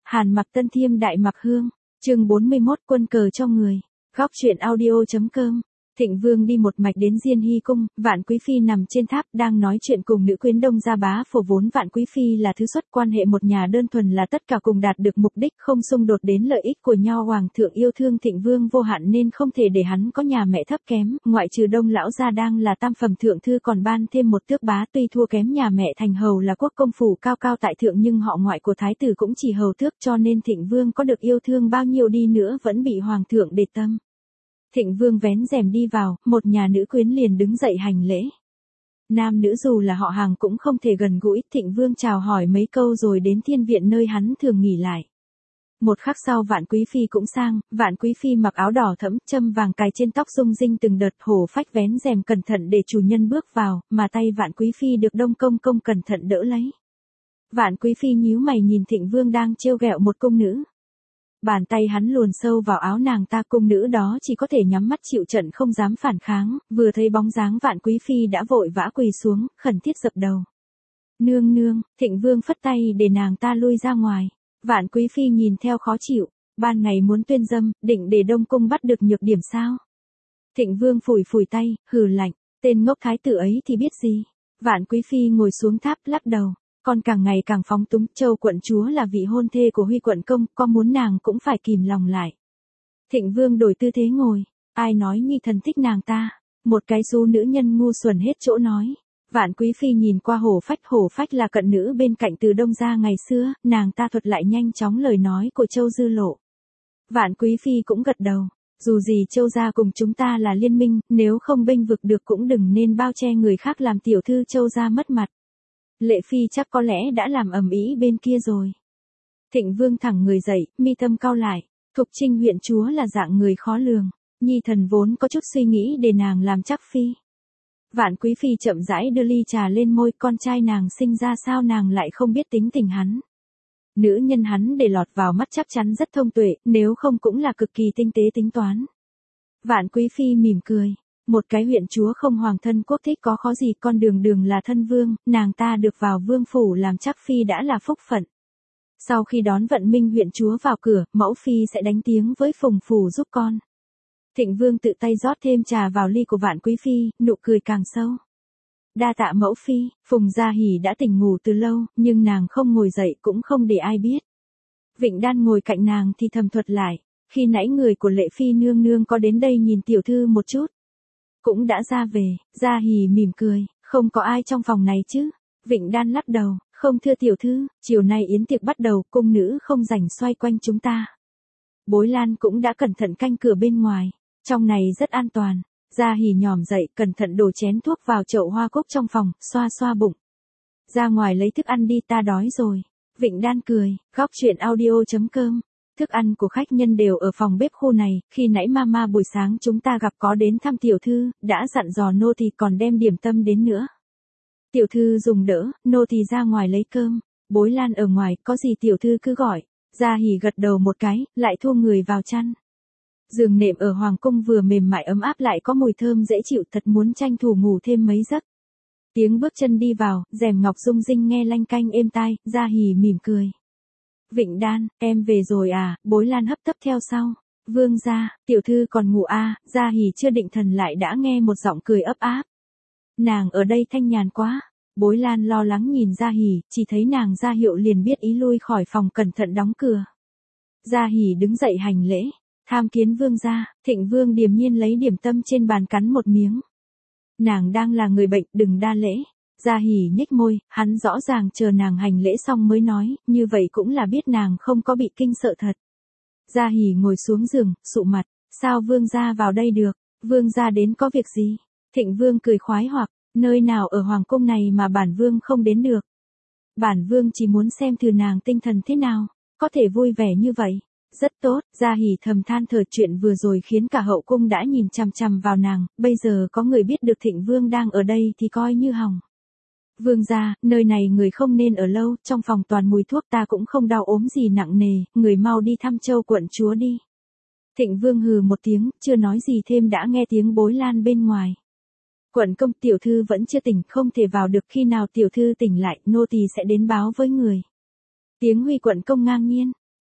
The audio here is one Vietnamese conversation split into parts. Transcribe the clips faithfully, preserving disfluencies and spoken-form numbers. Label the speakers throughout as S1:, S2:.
S1: Hàn Mặc Tân Thiêm Đại Mặc Hương, chương bốn mươi mốt quân cờ cho người, góc truyện audio.com. Thịnh Vương đi một mạch đến Diên Hy cung, Vạn Quý Phi nằm trên tháp đang nói chuyện cùng nữ quyến Đông Gia Bá Phổ, vốn Vạn Quý Phi là thứ xuất quan hệ một nhà đơn thuần là tất cả cùng đạt được mục đích không xung đột đến lợi ích của nhau. Hoàng thượng yêu thương Thịnh Vương vô hạn nên không thể để hắn có nhà mẹ thấp kém, ngoại trừ Đông lão gia đang là tam phẩm thượng thư còn ban thêm một tước bá, tuy thua kém nhà mẹ thành hầu là quốc công phủ cao cao tại thượng nhưng họ ngoại của thái tử cũng chỉ hầu tước, cho nên Thịnh Vương có được yêu thương bao nhiêu đi nữa vẫn bị hoàng thượng để tâm. Thịnh Vương vén rèm đi vào, một nhà nữ quyến liền đứng dậy hành lễ. Nam nữ dù là họ hàng cũng không thể gần gũi, Thịnh Vương chào hỏi mấy câu rồi đến thiên viện nơi hắn thường nghỉ lại. Một khắc sau Vạn Quý Phi cũng sang, Vạn Quý Phi mặc áo đỏ thẫm, châm vàng cài trên tóc rung rinh từng đợt, hổ phách vén rèm cẩn thận để chủ nhân bước vào, mà tay Vạn Quý Phi được Đông công công cẩn thận đỡ lấy. Vạn Quý Phi nhíu mày nhìn Thịnh Vương đang trêu ghẹo một cung nữ. Bàn tay hắn luồn sâu vào áo nàng ta, cung nữ đó chỉ có thể nhắm mắt chịu trận không dám phản kháng, vừa thấy bóng dáng Vạn Quý Phi đã vội vã quỳ xuống, khẩn thiết dập đầu. Nương nương, Thịnh Vương phất tay để nàng ta lui ra ngoài. Vạn Quý Phi nhìn theo khó chịu, ban ngày muốn tuyên dâm, định để Đông cung bắt được nhược điểm sao? Thịnh Vương phủi phủi tay, hừ lạnh, tên ngốc thái tử ấy thì biết gì. Vạn Quý Phi ngồi xuống tháp lắc đầu. Con càng ngày càng phóng túng, Châu quận chúa là vị hôn thê của Huy quận công, có muốn nàng cũng phải kìm lòng lại. Thịnh Vương đổi tư thế ngồi, ai nói Nhi thần thích nàng ta, một cái xú nữ nhân ngu xuẩn hết chỗ nói. Vạn Quý Phi nhìn qua Hổ Phách, Hổ Phách là cận nữ bên cạnh Từ Đông gia ngày xưa, nàng ta thuật lại nhanh chóng lời nói của Châu Dư Lộ. Vạn Quý Phi cũng gật đầu, dù gì Châu gia cùng chúng ta là liên minh, nếu không bênh vực được cũng đừng nên bao che người khác làm tiểu thư Châu gia mất mặt. Lệ Phi chắc có lẽ đã làm ầm ĩ bên kia rồi. Thịnh Vương thẳng người dậy, mi tâm cau lại, Thục Trinh huyện chúa là dạng người khó lường, Nhi thần vốn có chút suy nghĩ để nàng làm chắc phi. Vạn Quý Phi chậm rãi đưa ly trà lên môi, con trai nàng sinh ra sao nàng lại không biết tính tình hắn. Nữ nhân hắn để lọt vào mắt chắc chắn rất thông tuệ, nếu không cũng là cực kỳ tinh tế tính toán. Vạn Quý Phi mỉm cười. Một cái huyện chúa không hoàng thân quốc thích có khó gì, con đường đường là thân vương, nàng ta được vào vương phủ làm chắc phi đã là phúc phận. Sau khi đón Vận Minh huyện chúa vào cửa, mẫu phi sẽ đánh tiếng với Phùng phủ giúp con. Thịnh Vương tự tay rót thêm trà vào ly của Vạn Quý Phi, nụ cười càng sâu. Đa tạ mẫu phi. Phùng Gia Hỉ đã tỉnh ngủ từ lâu, nhưng nàng không ngồi dậy cũng không để ai biết. Vịnh Đan ngồi cạnh nàng thì thầm thuật lại, khi nãy người của Lệ Phi nương nương có đến đây nhìn tiểu thư một chút. Cũng đã ra về. Gia Hỉ mỉm cười, không có ai trong phòng này chứ. Vịnh Đan lắc đầu, không thưa tiểu thư, chiều nay yến tiệc bắt đầu, cung nữ không rảnh xoay quanh chúng ta. Bối Lan cũng đã cẩn thận canh cửa bên ngoài, trong này rất an toàn. Gia Hỉ nhòm dậy, cẩn thận đổ chén thuốc vào chậu hoa cúc trong phòng, xoa xoa bụng. Ra ngoài lấy thức ăn đi, ta đói rồi. Vịnh Đan cười, góc truyện audio.com. Thức ăn của khách nhân đều ở phòng bếp khu này, khi nãy mama buổi sáng chúng ta gặp có đến thăm tiểu thư, đã dặn dò nô tỳ còn đem điểm tâm đến nữa. Tiểu thư dùng đỡ, nô tỳ ra ngoài lấy cơm. Bối Lan ở ngoài, có gì tiểu thư cứ gọi. Gia Hỉ gật đầu một cái, lại thu người vào chăn. Giường nệm ở hoàng cung vừa mềm mại ấm áp lại có mùi thơm dễ chịu, thật muốn tranh thủ ngủ thêm mấy giấc. Tiếng bước chân đi vào, rèm ngọc rung rinh nghe lanh canh êm tai, Gia Hỉ mỉm cười. Vịnh Đan, em về rồi à? Bối Lan hấp tấp theo sau. Vương gia, tiểu thư còn ngủ à? Gia Hỉ chưa định thần lại đã nghe một giọng cười ấp áp. Nàng ở đây thanh nhàn quá. Bối Lan lo lắng nhìn Gia Hỉ, chỉ thấy nàng ra hiệu liền biết ý lui khỏi phòng, cẩn thận đóng cửa. Gia Hỉ đứng dậy hành lễ, tham kiến vương gia. Thịnh Vương điềm nhiên lấy điểm tâm trên bàn cắn một miếng. Nàng đang là người bệnh, đừng đa lễ. Gia Hỉ nhếch môi, hắn rõ ràng chờ nàng hành lễ xong mới nói, như vậy cũng là biết nàng không có bị kinh sợ thật. Gia Hỉ ngồi xuống giường, sụ mặt, sao vương gia vào đây được, vương gia đến có việc gì? Thịnh Vương cười khoái hoặc, nơi nào ở hoàng cung này mà bản vương không đến được. Bản vương chỉ muốn xem thử nàng tinh thần thế nào, có thể vui vẻ như vậy. Rất tốt. Gia Hỉ thầm than thở, chuyện vừa rồi khiến cả hậu cung đã nhìn chằm chằm vào nàng, bây giờ có người biết được Thịnh Vương đang ở đây thì coi như hỏng. Vương gia, nơi này người không nên ở lâu, trong phòng toàn mùi thuốc, ta cũng không đau ốm gì nặng nề, người mau đi thăm Châu quận chúa đi. Thịnh Vương hừ một tiếng, chưa nói gì thêm đã nghe tiếng Bối Lan bên ngoài. Quận công, tiểu thư vẫn chưa tỉnh, không thể vào được, khi nào tiểu thư tỉnh lại, nô tỳ sẽ đến báo với người. Tiếng Huy quận công ngang nhiên,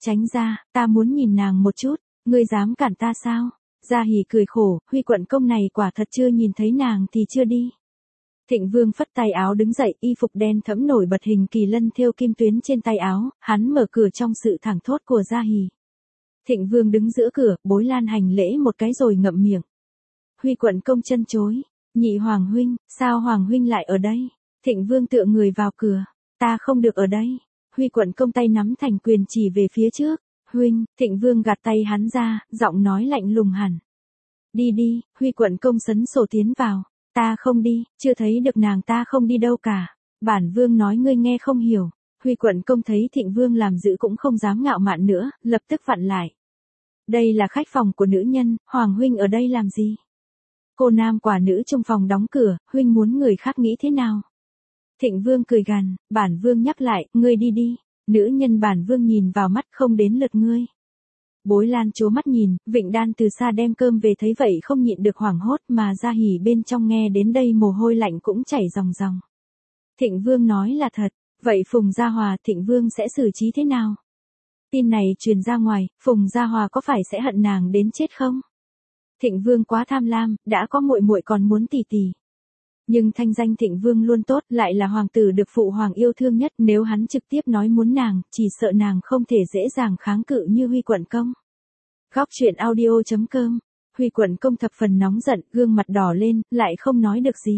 S1: tránh ra, ta muốn nhìn nàng một chút, ngươi dám cản ta sao? Gia Hỉ cười khổ, Huy quận công này quả thật chưa nhìn thấy nàng thì chưa đi. Thịnh Vương phất tay áo đứng dậy, y phục đen thẫm nổi bật hình kỳ lân thêu kim tuyến trên tay áo, hắn mở cửa trong sự thẳng thốt của Gia Hỉ. Thịnh Vương đứng giữa cửa, Bối Lan hành lễ một cái rồi ngậm miệng. Huy quận công chân chối, nhị hoàng huynh, sao hoàng huynh lại ở đây? Thịnh Vương tựa người vào cửa, ta không được ở đây. Huy quận công tay nắm thành quyền chỉ về phía trước, huynh, Thịnh Vương gạt tay hắn ra, giọng nói lạnh lùng hẳn. Đi đi, Huy quận công sấn sổ tiến vào, ta không đi, chưa thấy được nàng ta không đi đâu cả. Bản Vương nói ngươi nghe không hiểu. Huy quận công thấy Thịnh Vương làm dữ cũng không dám ngạo mạn nữa, lập tức vặn lại. Đây là khách phòng của nữ nhân, hoàng huynh ở đây làm gì? Cô nam quả nữ trong phòng đóng cửa, huynh muốn người khác nghĩ thế nào? Thịnh Vương cười gằn, bản Vương nhắc lại, ngươi đi đi. Nữ nhân bản Vương nhìn vào mắt không đến lượt ngươi. Bối Lan trố mắt nhìn, Vịnh Đan từ xa đem cơm về thấy vậy không nhịn được hoảng hốt mà Gia Hỉ bên trong nghe đến đây mồ hôi lạnh cũng chảy ròng ròng. Thịnh Vương nói là thật, vậy Phùng Gia Hòa Thịnh Vương sẽ xử trí thế nào? Tin này truyền ra ngoài, Phùng Gia Hòa có phải sẽ hận nàng đến chết không? Thịnh Vương quá tham lam, đã có muội muội còn muốn tỷ tỷ. Nhưng thanh danh Thịnh Vương luôn tốt, lại là hoàng tử được phụ hoàng yêu thương nhất, nếu hắn trực tiếp nói muốn nàng, chỉ sợ nàng không thể dễ dàng kháng cự như Huy quận công. Góc truyện audio chấm com. Huy quận công thập phần nóng giận, gương mặt đỏ lên, lại không nói được gì.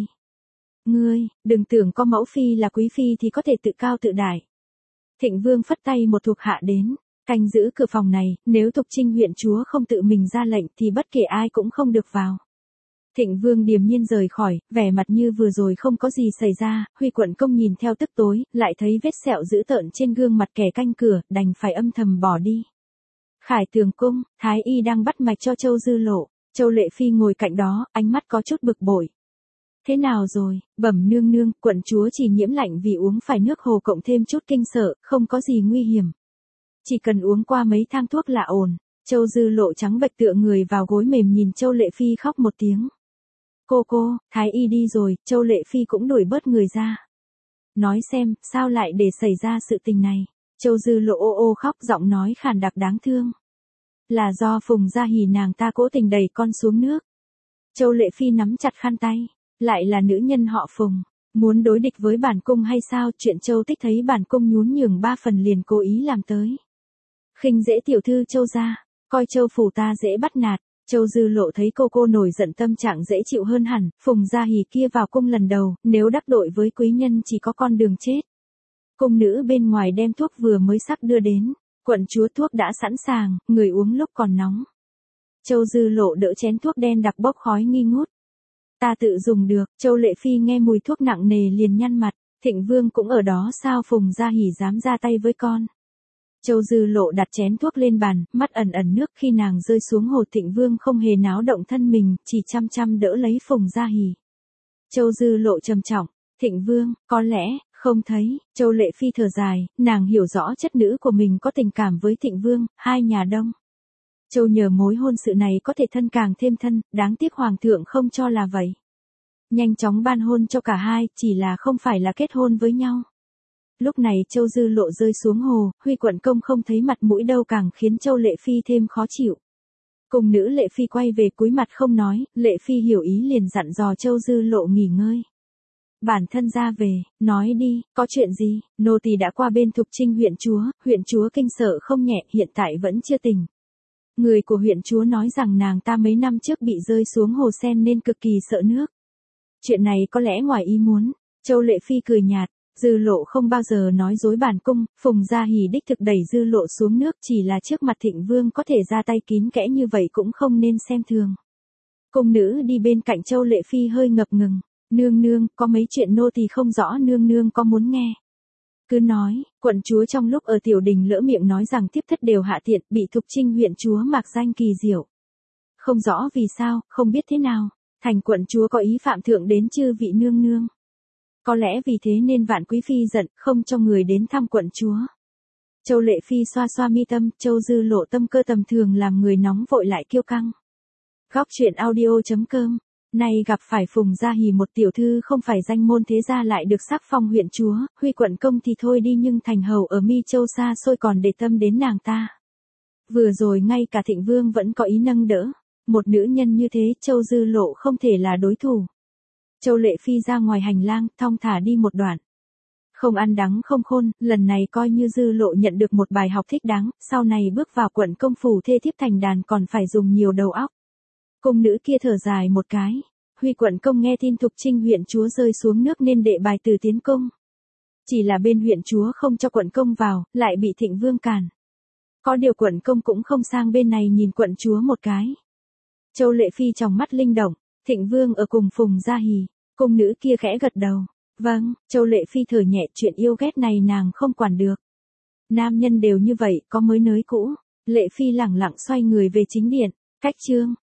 S1: Ngươi, đừng tưởng có mẫu phi là quý phi thì có thể tự cao tự đại. Thịnh Vương phất tay một thuộc hạ đến, canh giữ cửa phòng này, nếu Thục Trinh huyện chúa không tự mình ra lệnh thì bất kể ai cũng không được vào. Thịnh Vương điềm nhiên rời khỏi, vẻ mặt như vừa rồi không có gì xảy ra, Huy quận công nhìn theo tức tối, lại thấy vết sẹo dữ tợn trên gương mặt kẻ canh cửa, đành phải âm thầm bỏ đi. Khải Tường cung, Thái y đang bắt mạch cho Châu Dư Lộ, Châu Lệ Phi ngồi cạnh đó, ánh mắt có chút bực bội. Thế nào rồi, bẩm nương nương, quận chúa chỉ nhiễm lạnh vì uống phải nước hồ cộng thêm chút kinh sợ, không có gì nguy hiểm. Chỉ cần uống qua mấy thang thuốc là ổn. Châu Dư Lộ trắng bệch tựa người vào gối mềm nhìn Châu Lệ Phi khóc một tiếng. Cô cô, Thái y đi rồi, Châu Lệ Phi cũng đuổi bớt người ra. Nói xem, sao lại để xảy ra sự tình này? Châu Dư Lộ ô ô khóc, giọng nói khàn đặc đáng thương. Là do Phùng Gia Hỉ nàng ta cố tình đẩy con xuống nước. Châu Lệ Phi nắm chặt khăn tay, lại là nữ nhân họ Phùng, muốn đối địch với bản cung hay sao? Chuyện Châu Tích thấy bản cung nhún nhường ba phần liền cố ý làm tới. Khinh dễ tiểu thư Châu gia, coi Châu phủ ta dễ bắt nạt. Châu Dư Lộ thấy cô cô nổi giận tâm trạng dễ chịu hơn hẳn, Phùng Gia Hỉ kia vào cung lần đầu, nếu đắc tội với quý nhân chỉ có con đường chết. Cung nữ bên ngoài đem thuốc vừa mới sắp đưa đến, quận chúa thuốc đã sẵn sàng, người uống lúc còn nóng. Châu Dư Lộ đỡ chén thuốc đen đặc bốc khói nghi ngút. Ta tự dùng được, Châu Lệ Phi nghe mùi thuốc nặng nề liền nhăn mặt, Thịnh Vương cũng ở đó sao Phùng Gia Hỉ dám ra tay với con. Châu Dư Lộ đặt chén thuốc lên bàn, mắt ẩn ẩn nước khi nàng rơi xuống hồ. Thịnh Vương không hề náo động thân mình, chỉ chăm chăm đỡ lấy Phùng Gia Hỉ. Châu Dư Lộ trầm trọng, Thịnh Vương, có lẽ, không thấy, Châu Lệ Phi thở dài, nàng hiểu rõ chất nữ của mình có tình cảm với Thịnh Vương, hai nhà đông. Châu nhờ mối hôn sự này có thể thân càng thêm thân, đáng tiếc Hoàng thượng không cho là vậy. Nhanh chóng ban hôn cho cả hai, chỉ là không phải là kết hôn với nhau. Lúc này Châu Dư Lộ rơi xuống hồ, Huy quận công không thấy mặt mũi đâu càng khiến Châu Lệ Phi thêm khó chịu. Cùng nữ Lệ Phi quay về cúi mặt không nói, Lệ Phi hiểu ý liền dặn dò Châu Dư Lộ nghỉ ngơi. Bản thân ra về, nói đi, có chuyện gì? Nô tỳ đã qua bên Thục Trinh huyện chúa, huyện chúa kinh sợ không nhẹ, hiện tại vẫn chưa tỉnh. Người của huyện chúa nói rằng nàng ta mấy năm trước bị rơi xuống hồ sen nên cực kỳ sợ nước. Chuyện này có lẽ ngoài ý muốn. Châu Lệ Phi cười nhạt, Dư Lộ không bao giờ nói dối bản cung, Phùng Gia Hỉ đích thực đẩy Dư Lộ xuống nước, chỉ là trước mặt Thịnh Vương có thể ra tay kín kẽ như vậy cũng không nên xem thường. Cung nữ đi bên cạnh Châu Lệ Phi hơi ngập ngừng, nương nương, có mấy chuyện nô tỳ không rõ, nương nương có muốn nghe. Cứ nói, quận chúa trong lúc ở tiểu đình lỡ miệng nói rằng thiếp thất đều hạ tiện, bị Thục Trinh huyện chúa mạc danh kỳ diệu. Không rõ vì sao, không biết thế nào, thành quận chúa có ý phạm thượng đến chư vị nương nương. Có lẽ vì thế nên Vạn Quý Phi giận, không cho người đến thăm quận chúa. Châu Lệ Phi xoa xoa mi tâm, Châu Dư Lộ tâm cơ tầm thường làm người nóng vội lại kiêu căng. Góc truyện audio chấm com. Nay gặp phải Phùng Gia Hỉ một tiểu thư không phải danh môn thế gia lại được sắc phong huyện chúa, Huy quận công thì thôi đi nhưng thành hầu ở Mi Châu xa xôi còn để tâm đến nàng ta. Vừa rồi ngay cả Thịnh Vương vẫn có ý nâng đỡ. Một nữ nhân như thế Châu Dư Lộ không thể là đối thủ. Châu Lệ Phi ra ngoài hành lang, thong thả đi một đoạn. Không ăn đắng không khôn, lần này coi như Dư Lộ nhận được một bài học thích đáng, sau này bước vào quận công phủ thê thiếp thành đàn còn phải dùng nhiều đầu óc. Cung nữ kia thở dài một cái. Huy quận công nghe tin Thục Trinh huyện chúa rơi xuống nước nên đệ bài từ tiến cung. Chỉ là bên huyện chúa không cho quận công vào, lại bị Thịnh Vương cản. Có điều quận công cũng không sang bên này nhìn quận chúa một cái. Châu Lệ Phi trong mắt linh động, Thịnh Vương ở cùng Phùng Gia Hỉ, cung nữ kia khẽ gật đầu. Vâng, Châu Lệ Phi thở nhẹ, chuyện yêu ghét này nàng không quản được. Nam nhân đều như vậy, có mới nới cũ. Lệ Phi lẳng lặng xoay người về chính điện, cách trương.